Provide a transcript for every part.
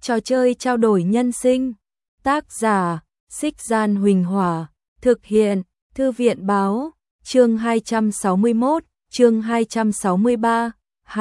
Trò chơi trao đổi nhân sinh. Tác giả: Xích Gian Huỳnh Hỏa. Thực hiện: Thư viện báo. Chương 261, chương 263,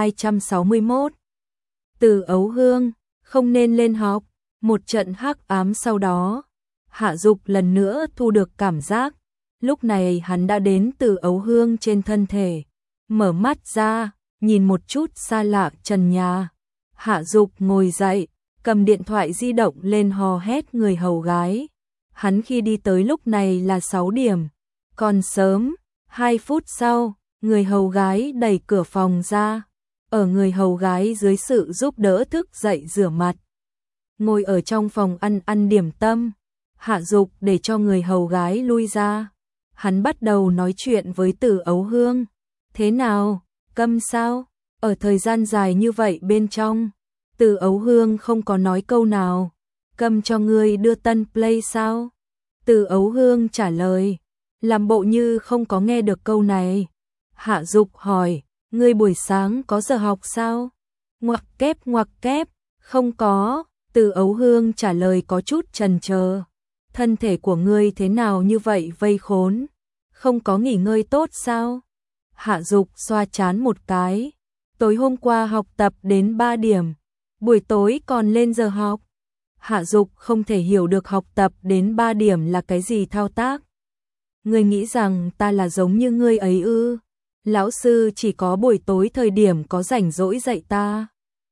261. Từ Ấu Hương, không nên lên học. Một trận hắc ám sau đó, Hạ Dục lần nữa thu được cảm giác. Lúc này hắn đã đến Từ Ấu Hương trên thân thể. Mở mắt ra, nhìn một chút xa lạ trần nhà. Hạ Dục ngồi dậy, cầm điện thoại di động lên hò hét người hầu gái. Hắn khi đi tới lúc này là 6 điểm. Còn sớm, 2 phút sau, người hầu gái đẩy cửa phòng ra. Ở người hầu gái dưới sự giúp đỡ thức dậy rửa mặt. Ngồi ở trong phòng ăn điểm tâm. Hạ Dục để cho người hầu gái lui ra. Hắn bắt đầu nói chuyện với Từ Ấu Hương. Thế nào, câm sao? Ở thời gian dài như vậy bên trong, Từ Ấu Hương không có nói câu nào. Câm cho ngươi đưa tân play sao? Từ Ấu Hương trả lời, làm bộ như không có nghe được câu này. Hạ Dục hỏi, ngươi buổi sáng có giờ học sao? Ngoặc kép, không có. Từ Ấu Hương trả lời có chút chần chờ. Thân thể của ngươi thế nào như vậy vây khốn? Không có nghỉ ngơi tốt sao? Hạ Dục xoa trán một cái. Tối hôm qua học tập đến 3 điểm, buổi tối còn lên giờ học. Hạ Dục không thể hiểu được học tập đến 3 điểm là cái gì thao tác. Ngươi nghĩ rằng ta là giống như ngươi ấy ư? Lão sư chỉ có buổi tối thời điểm có rảnh rỗi dạy ta.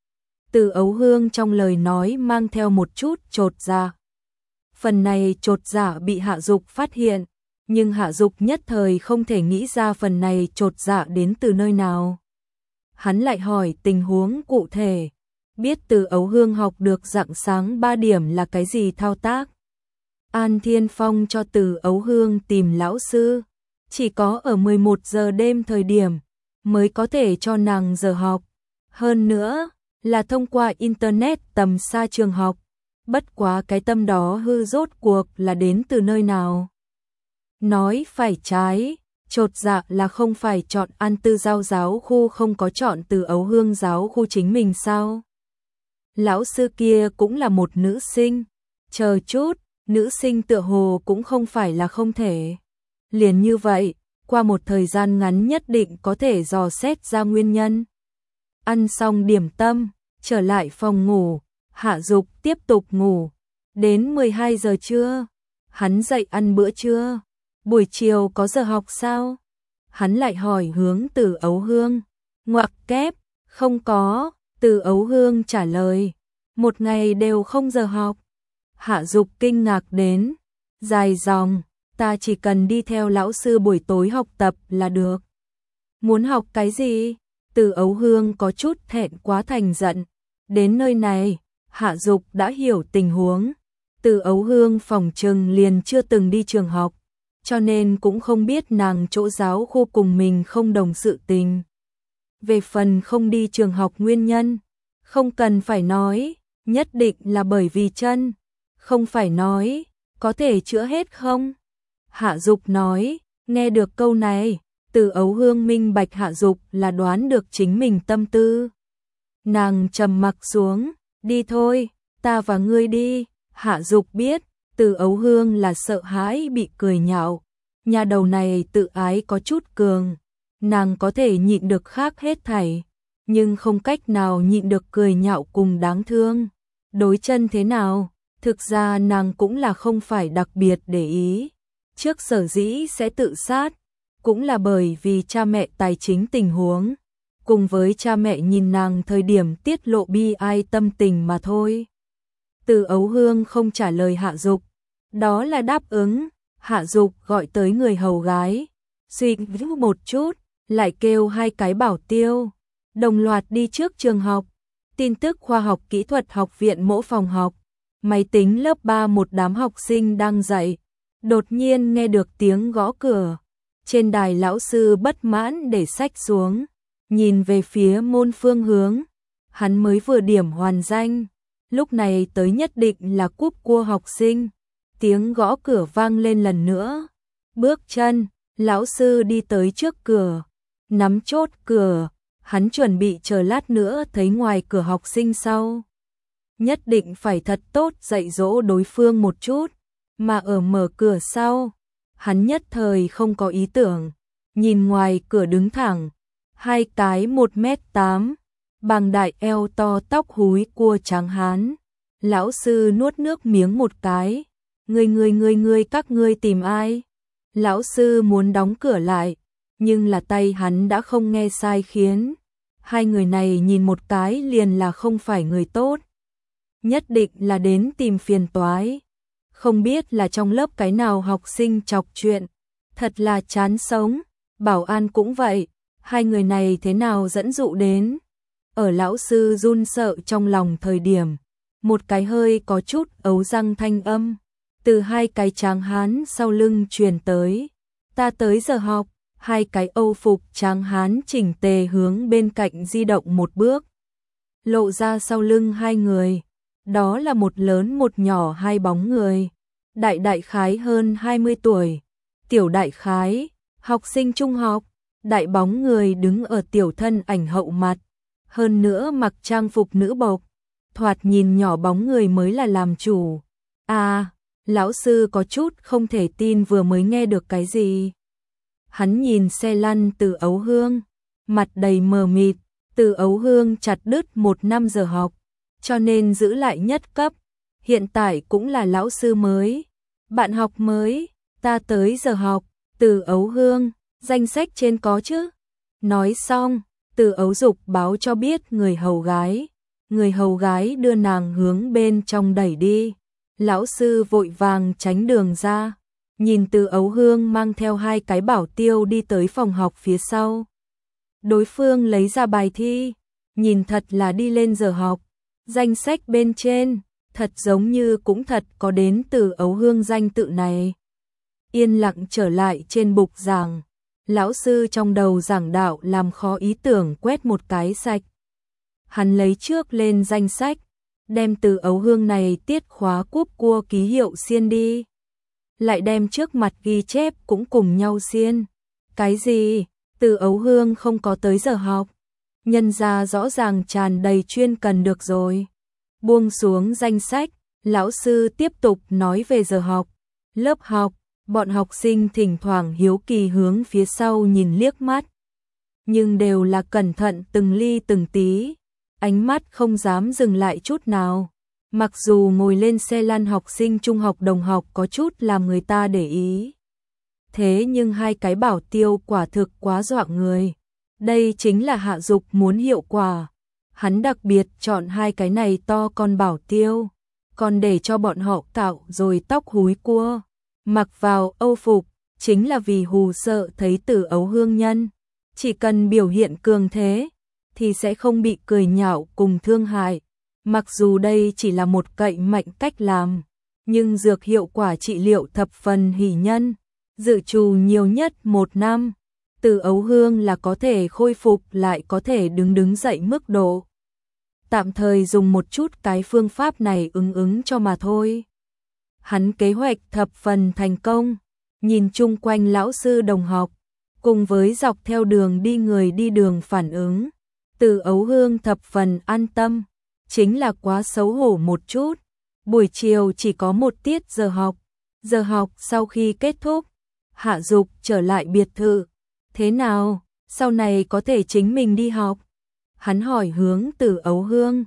Từ Ấu Hương trong lời nói mang theo một chút chột dạ. Phần này chột dạ bị Hạ Dục phát hiện, nhưng Hạ Dục nhất thời không thể nghĩ ra phần này chột dạ đến từ nơi nào. Hắn lại hỏi tình huống cụ thể, biết Từ Ấu Hương học được rạng sáng 3 điểm là cái gì thao tác. An Thiên Phong cho Từ Ấu Hương tìm lão sư, chỉ có ở 11 giờ đêm thời điểm mới có thể cho nàng giờ học. Hơn nữa là thông qua internet tầm xa trường học. Bất quá cái tâm đó hư rốt cuộc là đến từ nơi nào? Nói phải trái, chột dạ là không phải chọn An Tư Giao giáo khu không có chọn Từ Ấu Hương giáo khu chính mình sao? Lão sư kia cũng là một nữ sinh. Chờ chút, nữ sinh tựa hồ cũng không phải là không thể. Liền như vậy, qua một thời gian ngắn nhất định có thể dò xét ra nguyên nhân. Ăn xong điểm tâm, trở lại phòng ngủ, Hạ Dục tiếp tục ngủ. Đến 12 giờ trưa, hắn dậy ăn bữa trưa. Buổi chiều có giờ học sao? Hắn lại hỏi hướng Từ Ấu Hương. Ngoặc kép, không có. Từ Ấu Hương trả lời, một ngày đều không giờ học. Hạ Dục kinh ngạc đến, dài dòng, ta chỉ cần đi theo lão sư buổi tối học tập là được. Muốn học cái gì? Từ Ấu Hương có chút thẹn quá thành giận. Đến nơi này, Hạ Dục đã hiểu tình huống. Từ Ấu Hương phỏng chừng liền chưa từng đi trường học, cho nên cũng không biết nàng chỗ giáo khu cùng mình không đồng sự tình. Về phần không đi trường học nguyên nhân, không cần phải nói, nhất định là bởi vì chân. Không phải nói, có thể chữa hết không? Hạ Dục nói, nghe được câu này, Từ Ấu Hương minh bạch Hạ Dục là đoán được chính mình tâm tư. Nàng trầm mặc xuống, đi thôi, ta và ngươi đi. Hạ Dục biết, Từ Ấu Hương là sợ hãi bị cười nhạo. Nhà đầu này tự ái có chút cường, nàng có thể nhịn được khác hết thảy, nhưng không cách nào nhịn được cười nhạo cùng đáng thương. Đối chân thế nào, thực ra nàng cũng là không phải đặc biệt để ý. Trước sở dĩ sẽ tự sát, cũng là bởi vì cha mẹ tài chính tình huống, cùng với cha mẹ nhìn nàng thời điểm tiết lộ bi ai tâm tình mà thôi. Từ Ấu Hương không trả lời Hạ Dục, đó là đáp ứng. Hạ Dục gọi tới người hầu gái, suy nghĩ một chút, lại kêu 2 cái bảo tiêu, đồng loạt đi trước trường học. Tin tức khoa học kỹ thuật học viện mỗi phòng học, máy tính lớp 3 một đám học sinh đang dạy. Đột nhiên nghe được tiếng gõ cửa. Trên đài lão sư bất mãn để sách xuống, nhìn về phía môn phương hướng. Hắn mới vừa điểm hoàn danh, lúc này tới nhất định là cúp cua học sinh. Tiếng gõ cửa vang lên lần nữa. Bước chân, lão sư đi tới trước cửa, nắm chốt cửa. Hắn chuẩn bị chờ lát nữa thấy ngoài cửa học sinh sau. nhất định phải thật tốt dạy dỗ đối phương một chút, mà ở mở cửa sau, hắn nhất thời không có ý tưởng, nhìn ngoài cửa đứng thẳng, hai cái 1m8, bằng đại eo to tóc húi cua trắng hán. Lão sư nuốt nước miếng một cái, ngươi các ngươi tìm ai? Lão sư muốn đóng cửa lại, nhưng là tay hắn đã không nghe sai khiến. Hai người này nhìn một cái liền là không phải người tốt. Nhất định là đến tìm phiền toái. Không biết là trong lớp cái nào học sinh chọc chuyện. Thật là chán sống. Bảo an cũng vậy. Hai người này thế nào dẫn dụ đến. Ở lão sư run sợ trong lòng thời điểm. Một cái hơi có chút ấu răng thanh âm. Từ hai cái tráng hán sau lưng truyền tới. Ta tới giờ học. Hai cái âu phục tráng hán chỉnh tề hướng bên cạnh di động một bước. Lộ ra sau lưng hai người. Đó là một lớn một nhỏ hai bóng người. Đại khái hơn 20 tuổi. Tiểu đại khái, học sinh trung học. Đại bóng người đứng ở tiểu thân ảnh hậu mặt. Hơn nữa mặc trang phục nữ bộc. Thoạt nhìn nhỏ bóng người mới là làm chủ. À, lão sư có chút không thể tin vừa mới nghe được cái gì. Hắn nhìn xe lăn Từ Ấu Hương, mặt đầy mờ mịt. Từ Ấu Hương chặt đứt 1 năm giờ học, cho nên giữ lại nhất cấp. Hiện tại cũng là lão sư mới, bạn học mới. Ta tới giờ học. Từ Ấu Hương, danh sách trên có chứ? Nói xong, Từ Ấu Dục báo cho biết người hầu gái. Người hầu gái đưa nàng hướng bên trong đẩy đi. Lão sư vội vàng tránh đường ra. Nhìn Từ Ấu Hương mang theo hai cái bảo tiêu đi tới phòng học phía sau. Đối phương lấy ra bài thi, nhìn thật là đi lên giờ học. Danh sách bên trên, thật giống như cũng thật có đến Từ Ấu Hương danh tự này. Yên lặng trở lại trên bục giảng. Lão sư trong đầu giảng đạo làm khó ý tưởng quét một cái sạch. Hắn lấy trước lên danh sách, đem Từ Ấu Hương này tiết khóa cúp cua ký hiệu xiên đi. Lại đem trước mặt ghi chép cũng cùng nhau xiên. Cái gì? Từ Ấu Hương không có tới giờ học. Nhân ra rõ ràng tràn đầy chuyên cần được rồi. Buông xuống danh sách, lão sư tiếp tục nói về giờ học. Lớp học, bọn học sinh thỉnh thoảng hiếu kỳ hướng phía sau nhìn liếc mắt. Nhưng đều là cẩn thận từng ly từng tí. Ánh mắt không dám dừng lại chút nào. Mặc dù ngồi lên xe lăn học sinh trung học đồng học có chút làm người ta để ý. Thế nhưng hai cái bảo tiêu quả thực quá dọa người. Đây chính là Hạ Dục muốn hiệu quả. Hắn đặc biệt chọn hai cái này to con bảo tiêu. Còn để cho bọn họ cạo rồi tóc húi cua. Mặc vào âu phục, chính là vì hù sợ thấy Từ Ấu Hương nhân. Chỉ cần biểu hiện cường thế, thì sẽ không bị cười nhạo cùng thương hại. Mặc dù đây chỉ là một cậy mạnh cách làm, nhưng dược hiệu quả trị liệu thập phần hỷ nhân. Dự trù nhiều nhất 1 năm. Từ Ấu Hương là có thể khôi phục lại có thể đứng dậy mức độ. Tạm thời dùng một chút cái phương pháp này ứng cho mà thôi. Hắn kế hoạch thập phần thành công. Nhìn chung quanh lão sư đồng học, cùng với dọc theo đường đi người đi đường phản ứng. Từ Ấu Hương thập phần an tâm. Chính là quá xấu hổ một chút. Buổi chiều chỉ có một tiết giờ học. Giờ học sau khi kết thúc, Hạ Dục trở lại biệt thự. Thế nào, sau này có thể chính mình đi học? Hắn hỏi hướng Từ Ấu Hương.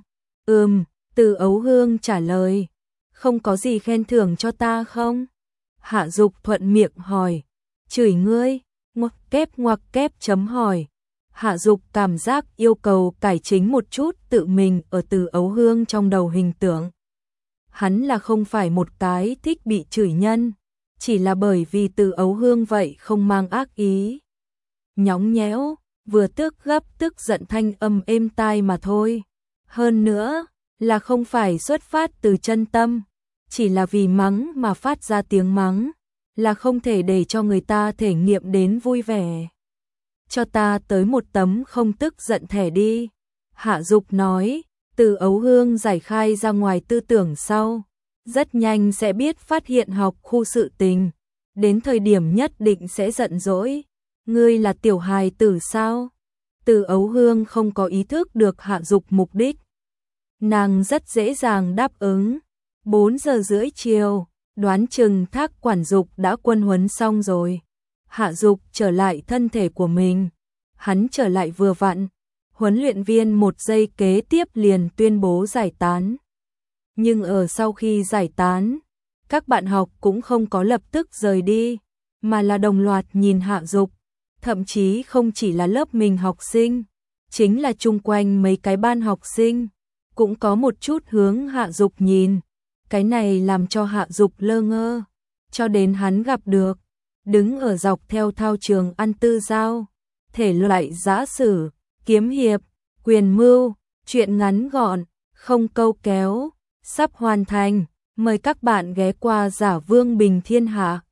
Từ Ấu Hương trả lời. Không có gì khen thưởng cho ta không? Hạ Dục thuận miệng hỏi. Chửi ngươi, ngoặc kép chấm hỏi. Hạ Dục cảm giác yêu cầu cải chính một chút tự mình ở Từ Ấu Hương trong đầu hình tượng. Hắn là không phải một cái thích bị chửi nhân, chỉ là bởi vì Từ Ấu Hương vậy không mang ác ý. Nhõng nhẽo, vừa tức gấp tức giận thanh âm êm tai mà thôi. Hơn nữa, là không phải xuất phát từ chân tâm, chỉ là vì mắng mà phát ra tiếng mắng, là không thể để cho người ta thể nghiệm đến vui vẻ. Cho ta tới một tấm không tức giận thẻ đi. Hạ Dục nói. Từ Ấu Hương giải khai ra ngoài tư tưởng sau, rất nhanh sẽ biết phát hiện học khu sự tình, đến thời điểm nhất định sẽ giận dỗi. Ngươi là tiểu hài tử sao? Từ Ấu Hương không có ý thức được Hạ Dục mục đích. Nàng rất dễ dàng đáp ứng. 4 giờ rưỡi chiều, đoán chừng Thác quản dục đã quân huấn xong rồi. Hạ Dục trở lại thân thể của mình. Hắn trở lại vừa vặn. Huấn luyện viên một giây kế tiếp liền tuyên bố giải tán. Nhưng ở sau khi giải tán, các bạn học cũng không có lập tức rời đi, mà là đồng loạt nhìn Hạ Dục. Thậm chí không chỉ là lớp mình học sinh, chính là chung quanh mấy cái ban học sinh, cũng có một chút hướng Hạ Dục nhìn. Cái này làm cho Hạ Dục lơ ngơ, cho đến hắn gặp được, đứng ở dọc theo thao trường ăn tư giao, thể loại giã sử, kiếm hiệp, quyền mưu, truyện ngắn gọn, không câu kéo, sắp hoàn thành, mời các bạn ghé qua Giả Vương Bình Thiên Hạ.